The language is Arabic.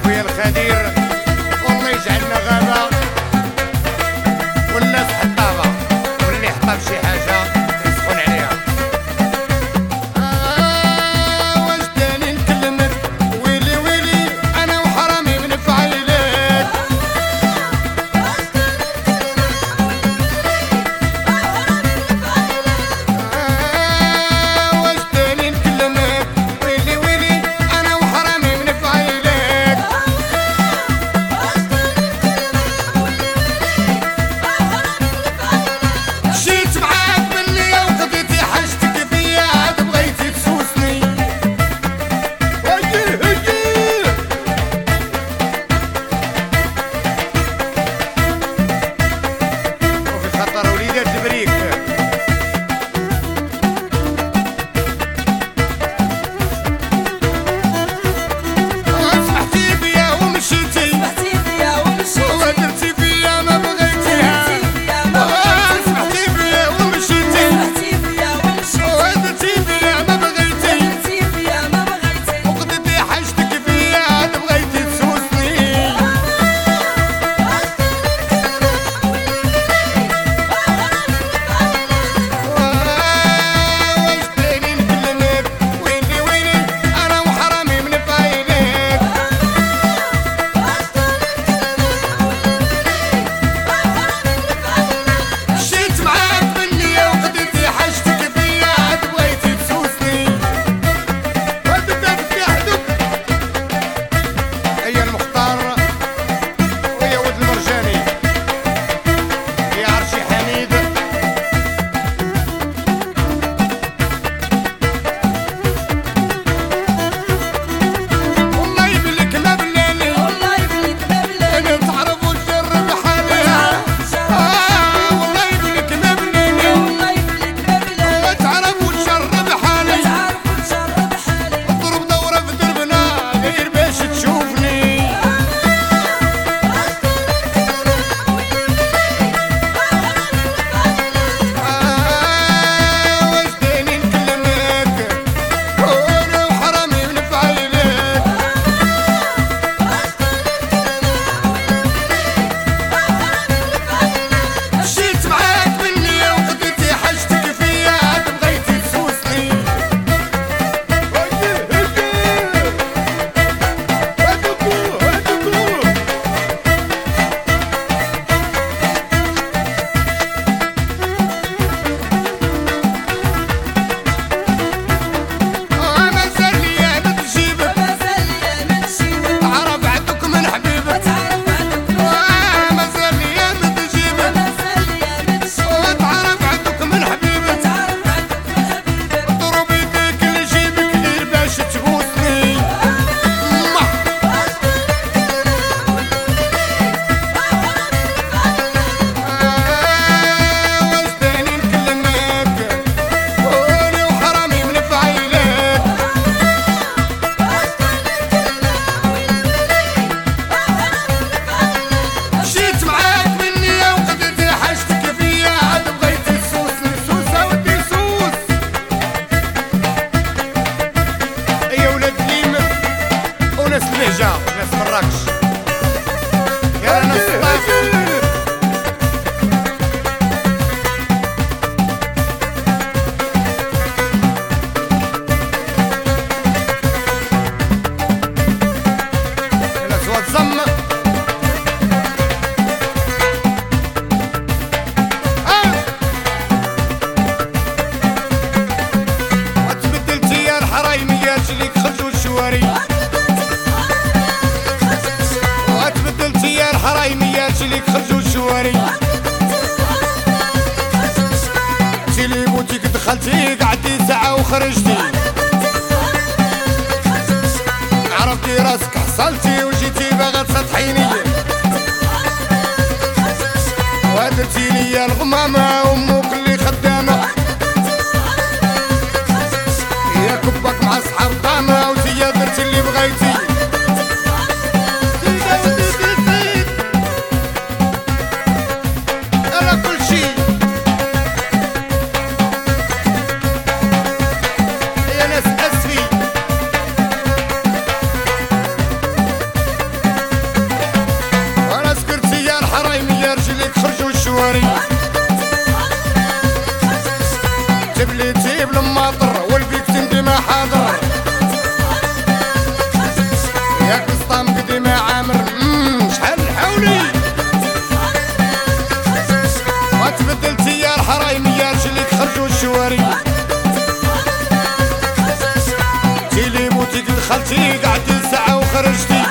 خويا الخدير والله يجعلنا غابة والناس حطابة واللي حطاب شي حاجة يسخن عليها. واش تاني نكلمك ويلي ويلي أنا وحرامي من فعيلك. واش تاني نكلمك ويلي ويلي أنا وحرامي من فعيلك. مشيت معاك بالليل وقضيتي حاجتك فيا عاد بغيتي تسوسني. هجي هجي وفي خطر وليدات البريك. سمحتي بيا ومشيتي ودرتي فيا ما بغيتيها. سمحتي بيا ومشيتي ودرتي فيا ما بغيتي وقضيتي حاجتك فيا عاد بغيتي تسوسني. واش تاني نكلمك ويلي ويلي أنا وحرامي من فايلك. مشيت معاك بالليل وقضيتي حاجتك فيا عاد بغيتي تسوسني. هدوك هدوك هدوك هيا المختار ويا ولد المرجاني يا عرشي حميد. والله يبلك ما بلاني انا تعرف وتجرب حالي. والله يبلك ما بلاني تعرف وتجرب حالي. اضرب دورة في دربنا غير باش تشوفني. واش تاني نكلمك وانا وحرامي من فعيلك. مشيت معاك بالليل وقضيتي حاجتك فيا عاد بغيتي تسوسني. مازال ليا ما تجيبك تعرف عندك من حبيبك. مازال ليا ما تجيبك تعرف عندك من حبيبك. ضرب يديك لجيبك غير باش تبوسني. واش تاني نكلمك وانا وحرامي من فعيلك. مشيت معاك بالليل وقضيتي حاجتك فيا عاد بغيتي تسوسني. سوسة ودي سوس يا ولاد ليمة وناس البهجة ناس مراكش يا ناس الطاف. يا ناس واد زم وتبدلتي يا الحرايميات ليك خرجوا الشواري. وتبدلتي يا الحرايميات ليك خرجوا الشواري. انتي اللي بوتيك دخلتي قعدتي ساعة وخرجتي. عرفتي راسك حصلتي وجيتي باغا تسطحيني. ودرتي ليا الغمامة وامك اللي خدامة. يا كبك مع صحاب طامة وزيا درتي اللي بغيتي. أنا كل شي يا ناس أسفي. دخلتي قعدتي ساعة وخرجتي